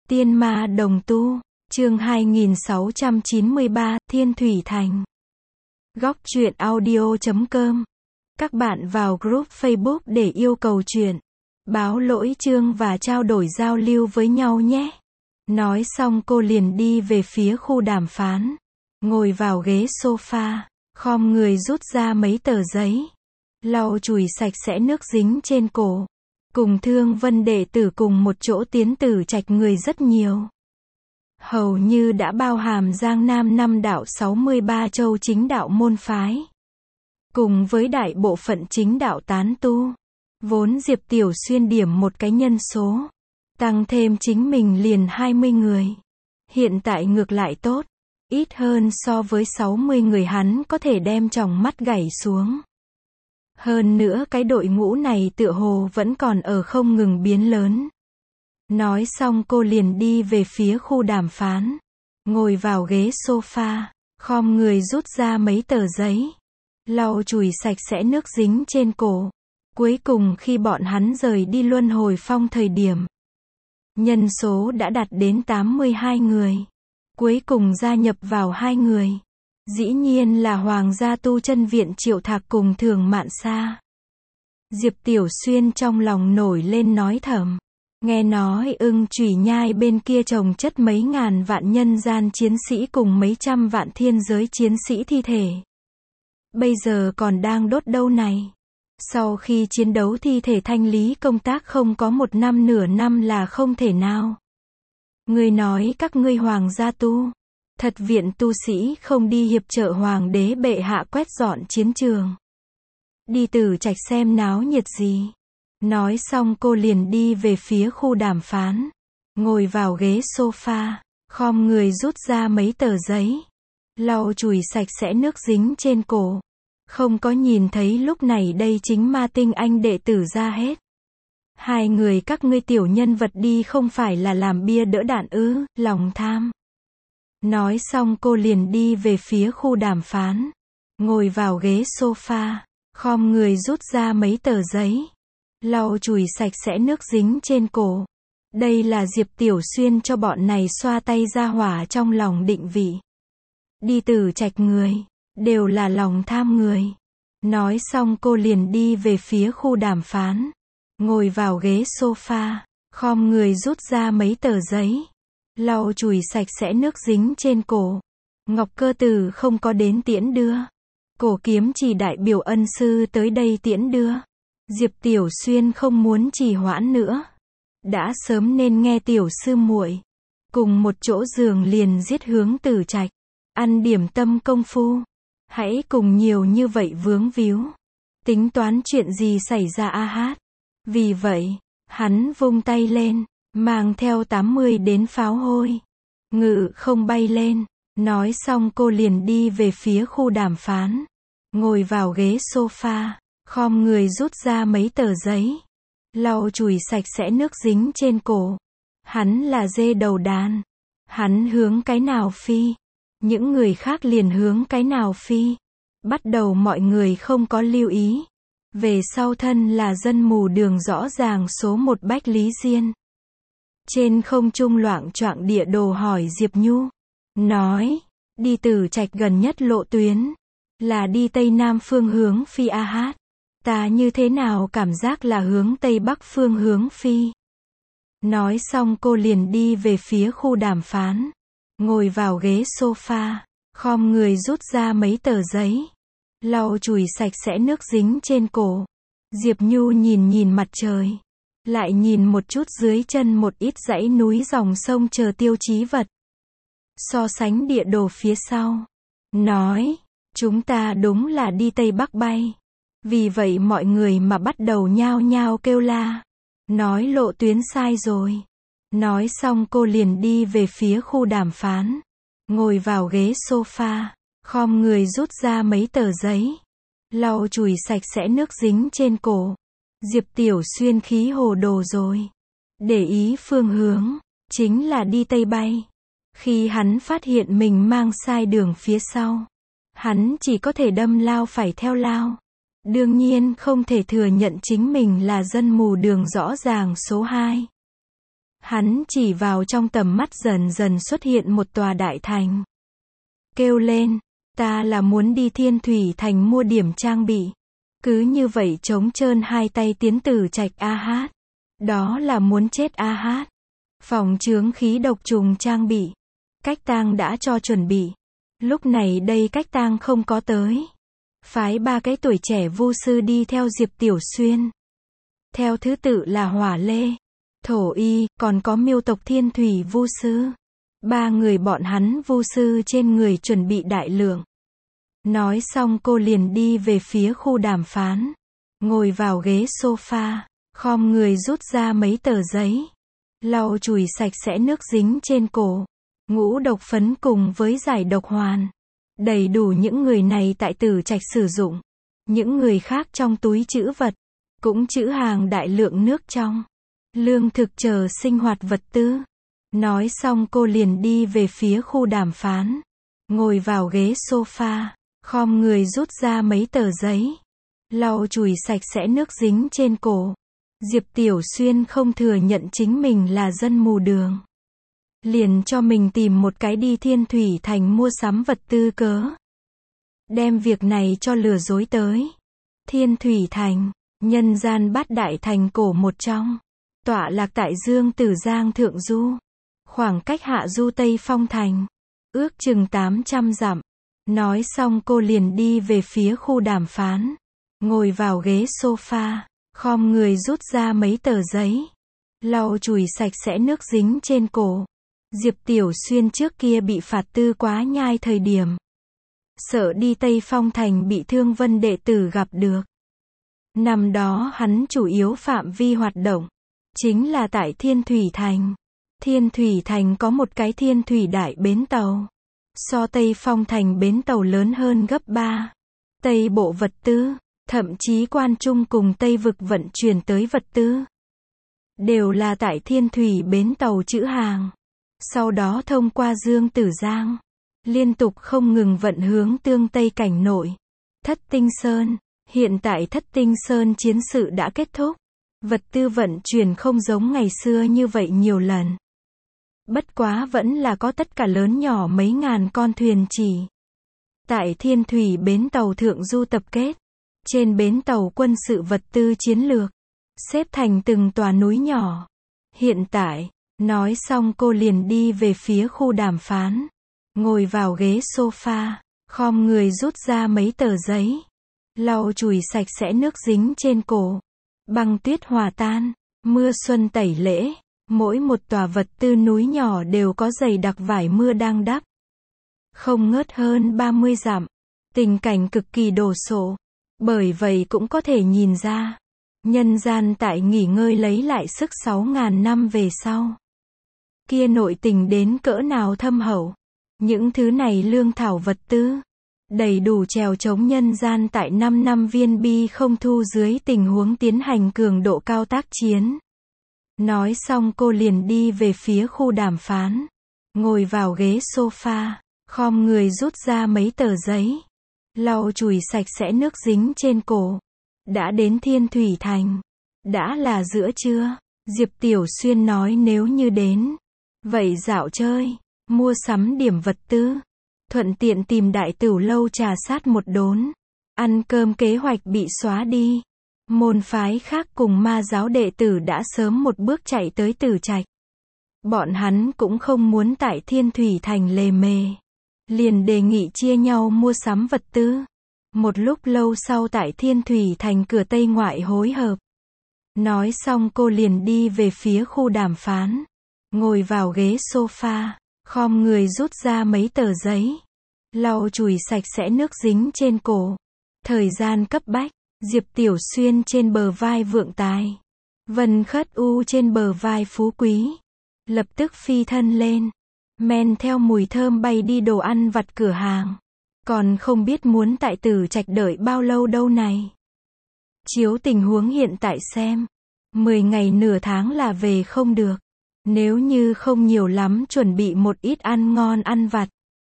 Tiên ma đồng tu, chương 2693, Thiên Thủy Thành. Góc truyện audio.com. Các bạn vào group Facebook để yêu cầu truyện, báo lỗi chương và trao đổi giao lưu với nhau nhé. Nói xong cô liền đi về phía khu đàm phán, ngồi vào ghế sofa, khom người rút ra mấy tờ giấy, lau chùi sạch sẽ nước dính trên cổ. Cùng Thương Vân đệ tử cùng một chỗ tiến Tử Trạch người rất nhiều. Hầu như đã bao hàm Giang Nam 5 đạo 63 châu chính đạo môn phái. Cùng với đại bộ phận chính đạo tán tu. Vốn Diệp Tiểu Xuyên điểm một cái nhân số. Tăng thêm chính mình liền 20 người. Hiện tại ngược lại tốt. Ít hơn so với 60 người hắn có thể đem tròng mắt gảy xuống. Hơn nữa cái đội ngũ này tựa hồ vẫn còn ở không ngừng biến lớn. Nói xong cô liền đi về phía khu đàm phán. Ngồi vào ghế sofa, khom người rút ra mấy tờ giấy. Lau chùi sạch sẽ nước dính trên cổ. Cuối cùng khi bọn hắn rời đi Luân Hồi Phong thời điểm, nhân số đã đạt đến 82 người. Cuối cùng gia nhập vào 2 người. Dĩ nhiên là Hoàng gia tu chân viện Triệu Thạc cùng Thường Mạn Sa. Diệp Tiểu Xuyên trong lòng nổi lên nói thầm. Nghe nói Ưng Chủy Nhai bên kia trồng chất mấy ngàn vạn nhân gian chiến sĩ cùng mấy trăm vạn thiên giới chiến sĩ thi thể. Bây giờ còn đang đốt đâu này. Sau khi chiến đấu thi thể thanh lý công tác không có 1 năm nửa năm là không thể nào. Người nói các ngươi Hoàng gia tu thật viện tu sĩ không đi hiệp trợ hoàng đế bệ hạ quét dọn chiến trường. Đi Tử Trạch xem náo nhiệt gì. Nói xong cô liền đi về phía khu đàm phán. Ngồi vào ghế sofa, khom người rút ra mấy tờ giấy. Lau chùi sạch sẽ nước dính trên cổ. Không có nhìn thấy lúc này đây chính ma tinh anh đệ tử ra hết. 2 người các ngươi tiểu nhân vật đi không phải là làm bia đỡ đạn ư, lòng tham. Nói xong cô liền đi về phía khu đàm phán. Ngồi vào ghế sofa, khom người rút ra mấy tờ giấy. Lau chùi sạch sẽ nước dính trên cổ. Đây là Diệp Tiểu Xuyên cho bọn này xoa tay ra hỏa trong lòng định vị. Đi Tử Trạch người, đều là lòng tham người. Nói xong cô liền đi về phía khu đàm phán. Ngồi vào ghế sofa, khom người rút ra mấy tờ giấy. Lau chùi sạch sẽ nước dính trên cổ. Ngọc Cơ Tử không có đến tiễn đưa. Cổ Kiếm chỉ đại biểu ân sư tới đây tiễn đưa. Diệp Tiểu Xuyên không muốn trì hoãn nữa. Đã sớm nên nghe tiểu sư muội. Cùng một chỗ giường liền giết hướng Tử Trạch. Ăn điểm tâm công phu. Hãy cùng nhiều như vậy vướng víu. Tính toán chuyện gì xảy ra a hát. Vì vậy, hắn vung tay lên. Mang theo 80 đến pháo hôi. Ngự không bay lên. Nói xong cô liền đi về phía khu đàm phán. Ngồi vào ghế sofa. Khom người rút ra mấy tờ giấy. Lau chùi sạch sẽ nước dính trên cổ. Hắn là dê đầu đàn. Hắn hướng cái nào phi. Những người khác liền hướng cái nào phi. Bắt đầu mọi người không có lưu ý. Về sau thân là dân mù đường rõ ràng số 1 Bách Lý Diên. Trên không trung loạng choạng địa đồ hỏi Diệp Nhu. Nói, đi Tử Trạch gần nhất lộ tuyến. Là đi Tây Nam phương hướng phi a hát. Ta như thế nào cảm giác là hướng Tây Bắc phương hướng phi. Nói xong cô liền đi về phía khu đàm phán. Ngồi vào ghế sofa. Khom người rút ra mấy tờ giấy. Lau chùi sạch sẽ nước dính trên cổ. Diệp Nhu nhìn mặt trời. Lại nhìn một chút dưới chân một ít dãy núi dòng sông chờ tiêu chí vật. So sánh địa đồ phía sau. Nói, chúng ta đúng là đi Tây Bắc bay. Vì vậy mọi người mà bắt đầu nhao nhao kêu la. Nói lộ tuyến sai rồi. Nói xong cô liền đi về phía khu đàm phán. Ngồi vào ghế sofa. Khom người rút ra mấy tờ giấy. Lau chùi sạch sẽ nước dính trên cổ. Diệp Tiểu Xuyên khí hồ đồ rồi. Để ý phương hướng. Chính là đi Tây bay. Khi hắn phát hiện mình mang sai đường phía sau. Hắn chỉ có thể đâm lao phải theo lao. Đương nhiên không thể thừa nhận chính mình là dân mù đường rõ ràng số 2. Hắn chỉ vào trong tầm mắt dần dần xuất hiện một tòa đại thành. Kêu lên, ta là muốn đi Thiên Thủy Thành mua điểm trang bị. Cứ như vậy trống trơn hai tay tiến Tử Trạch A Hát. Đó là muốn chết A Hát. Phòng chướng khí độc trùng trang bị. Cách tang đã cho chuẩn bị. Lúc này đây cách tang không có tới. Phái 3 cái tuổi trẻ vu sư đi theo Diệp Tiểu Xuyên. Theo thứ tự là Hỏa Lê, Thổ Y, còn có Miêu tộc Thiên Thủy vu sư. 3 người bọn hắn vu sư trên người chuẩn bị đại lượng. Nói xong cô liền đi về phía khu đàm phán. Ngồi vào ghế sofa, khom người rút ra mấy tờ giấy. Lau chùi sạch sẽ nước dính trên cổ. Ngũ độc phấn cùng với giải độc hoàn. Đầy đủ những người này tại Tử Trạch sử dụng. Những người khác trong túi trữ vật. Cũng trữ hàng đại lượng nước trong. Lương thực chờ sinh hoạt vật tư. Nói xong cô liền đi về phía khu đàm phán. Ngồi vào ghế sofa. Khom người rút ra mấy tờ giấy. Lau chùi sạch sẽ nước dính trên cổ. Diệp Tiểu Xuyên không thừa nhận chính mình là dân mù đường. Liền cho mình tìm một cái đi Thiên Thủy Thành mua sắm vật tư cớ. Đem việc này cho lừa dối tới. Thiên Thủy Thành, nhân gian bát đại thành cổ một trong. Tọa lạc tại Dương Tử Giang Thượng Du. Khoảng cách Hạ Du Tây Phong Thành. Ước chừng 800 dặm. Nói xong cô liền đi về phía khu đàm phán. Ngồi vào ghế sofa. Khom người rút ra mấy tờ giấy. Lau chùi sạch sẽ nước dính trên cổ. Diệp Tiểu Xuyên trước kia bị phạt tư quá nhai thời điểm. Sợ đi Tây Phong Thành bị Thương Vân đệ tử gặp được. Năm đó hắn chủ yếu phạm vi hoạt động. Chính là tại Thiên Thủy Thành. Thiên Thủy Thành có một cái Thiên Thủy Đại bến tàu. So Tây Phong Thành bến tàu lớn hơn gấp 3. Tây bộ vật tư, thậm chí Quan Trung cùng Tây vực vận chuyển tới vật tư. Đều là tại Thiên Thủy bến tàu trữ hàng. Sau đó thông qua Dương Tử Giang. Liên tục không ngừng vận hướng tương Tây cảnh nội. Thất Tinh Sơn. Hiện tại Thất Tinh Sơn chiến sự đã kết thúc. Vật tư vận chuyển không giống ngày xưa như vậy nhiều lần. Bất quá vẫn là có tất cả lớn nhỏ mấy ngàn con thuyền chỉ. Tại Thiên Thủy bến tàu Thượng Du tập kết. Trên bến tàu quân sự vật tư chiến lược. Xếp thành từng tòa núi nhỏ. Hiện tại, nói xong cô liền đi về phía khu đàm phán. Ngồi vào ghế sofa. Khom người rút ra mấy tờ giấy. Lau chùi sạch sẽ nước dính trên cổ. Băng tuyết hòa tan. Mưa xuân tẩy lễ. Mỗi một tòa vật tư núi nhỏ đều có dày đặc vải mưa đang đắp. Không ngớt hơn 30 dặm. Tình cảnh cực kỳ đồ sộ. Bởi vậy cũng có thể nhìn ra. Nhân gian tại nghỉ ngơi lấy lại sức 6.000 năm về sau. Kia nội tình đến cỡ nào thâm hậu. Những thứ này lương thảo vật tư. Đầy đủ trèo chống nhân gian tại 5 năm viên bi không thu dưới tình huống tiến hành cường độ cao tác chiến. Nói xong cô liền đi về phía khu đàm phán. Ngồi vào ghế sofa. Khom người rút ra mấy tờ giấy. Lau chùi sạch sẽ nước dính trên cổ. Đã đến Thiên Thủy Thành. Đã là giữa trưa. Diệp Tiểu Xuyên nói nếu như đến. Vậy dạo chơi. Mua sắm điểm vật tư. Thuận tiện tìm đại tửu lâu trà sát một đốn. Ăn cơm kế hoạch bị xóa đi. Môn phái khác cùng ma giáo đệ tử đã sớm một bước chạy tới Tử Trạch. Bọn hắn cũng không muốn tại Thiên Thủy Thành lề mề. Liền đề nghị chia nhau mua sắm vật tư. Một lúc lâu sau tại Thiên Thủy Thành cửa Tây ngoại hối hợp. Nói xong cô liền đi về phía khu đàm phán. Ngồi vào ghế sofa. Khom người rút ra mấy tờ giấy. Lau chùi sạch sẽ nước dính trên cổ. Thời gian cấp bách. Diệp Tiểu Xuyên trên bờ vai vượng tài. Vân Khất U trên bờ vai phú quý. Lập tức phi thân lên. Men theo mùi thơm bay đi đồ ăn vặt cửa hàng. Còn không biết muốn tại Tử Trạch đợi bao lâu đâu này. Chiếu tình huống hiện tại xem. 10 ngày nửa tháng là về không được. Nếu như không nhiều lắm chuẩn bị một ít ăn ngon ăn vặt.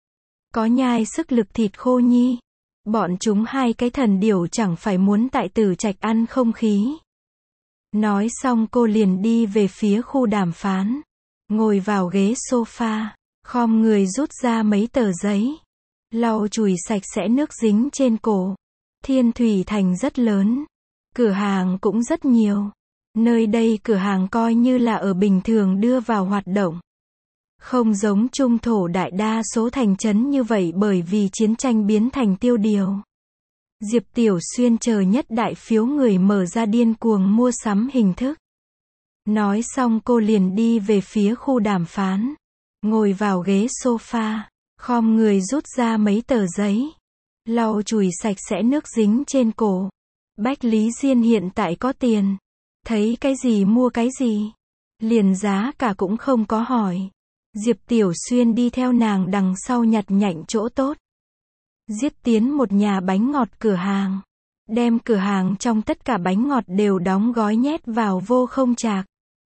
Có nhai sức lực thịt khô nhi. Bọn chúng hai cái thần điểu chẳng phải muốn tại Tử Trạch ăn không khí. Nói xong cô liền đi về phía khu đàm phán. Ngồi vào ghế sofa, khom người rút ra mấy tờ giấy. Lau chùi sạch sẽ nước dính trên cổ. Thiên Thủy Thành rất lớn. Cửa hàng cũng rất nhiều. Nơi đây cửa hàng coi như là ở bình thường đưa vào hoạt động. Không giống trung thổ đại đa số thành trấn như vậy bởi vì chiến tranh biến thành tiêu điều. Diệp Tiểu Xuyên chờ nhất đại phiếu người mở ra điên cuồng mua sắm hình thức. Nói xong cô liền đi về phía khu đàm phán. Ngồi vào ghế sofa, khom người rút ra mấy tờ giấy. Lau chùi sạch sẽ nước dính trên cổ. Bách Lý Diên hiện tại có tiền. Thấy cái gì mua cái gì. Liền giá cả cũng không có hỏi. Diệp Tiểu Xuyên đi theo nàng đằng sau nhặt nhạnh chỗ tốt. Giết tiến một nhà bánh ngọt cửa hàng. Đem cửa hàng trong tất cả bánh ngọt đều đóng gói nhét vào vô không chạc.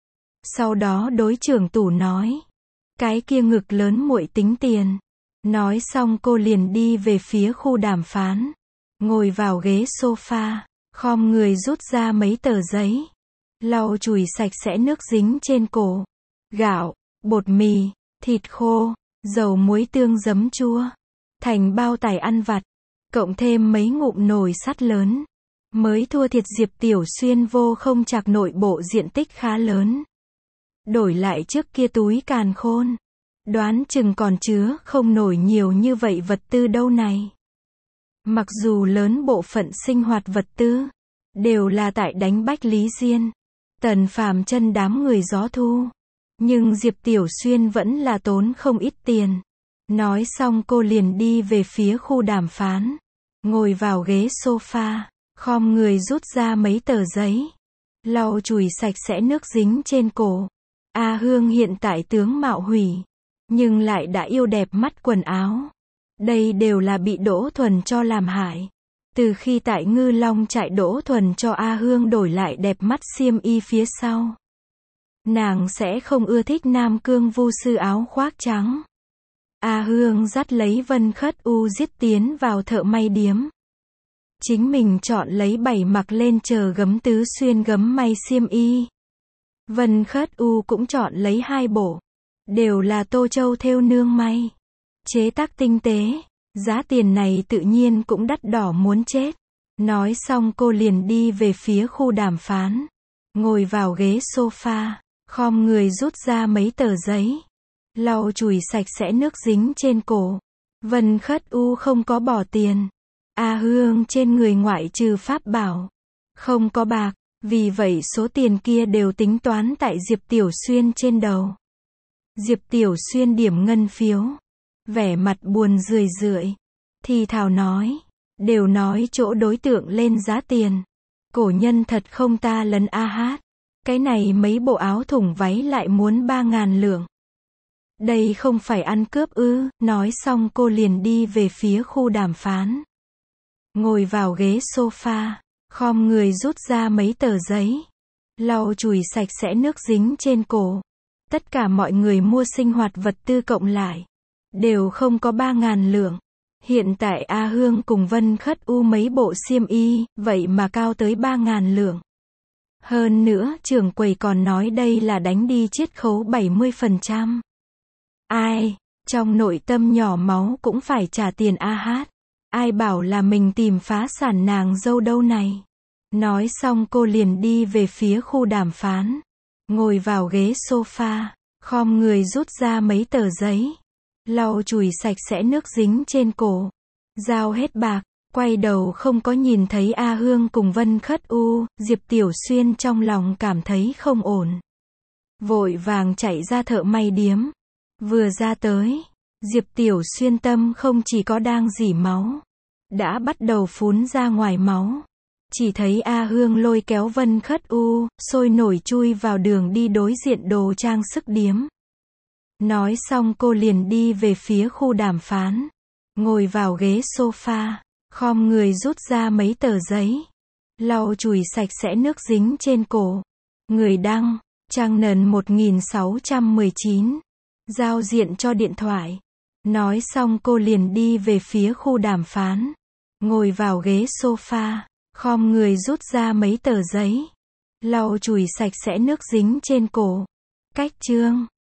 Sau đó đối trưởng tủ nói. Cái kia ngực lớn muội tính tiền. Nói xong cô liền đi về phía khu đàm phán. Ngồi vào ghế sofa, khom người rút ra mấy tờ giấy. Lau chùi sạch sẽ nước dính trên cổ. Gạo, bột mì, thịt khô, dầu muối tương giấm chua. Thành bao tải ăn vặt. Cộng thêm mấy ngụm nồi sắt lớn. Mới thua thiệt Diệp Tiểu Xuyên vô không chạc nội bộ diện tích khá lớn. Đổi lại trước kia túi càn khôn. Đoán chừng còn chứa không nổi nhiều như vậy vật tư đâu này. Mặc dù lớn bộ phận sinh hoạt vật tư đều là tại đánh Bách Lý Diên, Tần Phàm chân đám người gió thu. Nhưng Diệp Tiểu Xuyên vẫn là tốn không ít tiền. Nói xong cô liền đi về phía khu đàm phán. Ngồi vào ghế sofa, khom người rút ra mấy tờ giấy. Lau chùi sạch sẽ nước dính trên cổ. A Hương hiện tại tướng mạo hủy. Nhưng lại đã yêu đẹp mắt quần áo. Đây đều là bị Đỗ Thuần cho làm hại. Từ khi tại Ngư Long trại Đỗ Thuần cho A Hương đổi lại đẹp mắt xiêm y phía sau. Nàng sẽ không ưa thích Nam Cương Vu sư áo khoác trắng. A Hương dắt lấy Vân Khất U giết tiến vào thợ may điếm. Chính mình chọn lấy 7 mặc lên chờ gấm tứ xuyên gấm may xiêm y. Vân Khất U cũng chọn lấy 2 bộ. Đều là Tô Châu thêu nương may. Chế tác tinh tế. Giá tiền này tự nhiên cũng đắt đỏ muốn chết. Nói xong cô liền đi về phía khu đàm phán. Ngồi vào ghế sofa, khom người rút ra mấy tờ giấy. Lau chùi sạch sẽ nước dính trên cổ. Vân Khất U không có bỏ tiền. A Hương trên người ngoại trừ pháp bảo. Không có bạc. Vì vậy số tiền kia đều tính toán tại Diệp Tiểu Xuyên trên đầu. Diệp Tiểu Xuyên điểm ngân phiếu. Vẻ mặt buồn rười rượi. Thì thào nói. Đều nói chỗ đối tượng lên giá tiền. Cổ nhân thật không ta lấn a hát. Cái này mấy bộ áo thủng váy lại muốn 3.000 lượng. Đây không phải ăn cướp ư. Nói xong cô liền đi về phía khu đàm phán. Ngồi vào ghế sofa, khom người rút ra mấy tờ giấy. Lau chùi sạch sẽ nước dính trên cổ. Tất cả mọi người mua sinh hoạt vật tư cộng lại. Đều không có 3.000 lượng. Hiện tại A Hương cùng Vân Khất U mấy bộ xiêm y, vậy mà cao tới 3.000 lượng. Hơn nữa, trưởng quầy còn nói đây là đánh đi chiết khấu 70%. Ai, trong nội tâm nhỏ máu cũng phải trả tiền a hát. Ai bảo là mình tìm phá sản nàng dâu đâu này. Nói xong cô liền đi về phía khu đàm phán. Ngồi vào ghế sofa, khom người rút ra mấy tờ giấy. Lau chùi sạch sẽ nước dính trên cổ. Giao hết bạc, quay đầu không có nhìn thấy A Hương cùng Vân Khất U, Diệp Tiểu Xuyên trong lòng cảm thấy không ổn. Vội vàng chạy ra thợ may điếm. Vừa ra tới, Diệp Tiểu Xuyên tâm không chỉ có đang rỉ máu. Đã bắt đầu phún ra ngoài máu. Chỉ thấy A Hương lôi kéo Vân Khất U, sôi nổi chui vào đường đi đối diện đồ trang sức điếm. Nói xong cô liền đi về phía khu đàm phán. Ngồi vào ghế sofa, khom người rút ra mấy tờ giấy. Lau chùi sạch sẽ nước dính trên cổ. Người đăng, trang nền 1619. Giao diện cho điện thoại. Nói xong cô liền đi về phía khu đàm phán. Ngồi vào ghế sofa, khom người rút ra mấy tờ giấy. Lau chùi sạch sẽ nước dính trên cổ. Cách chương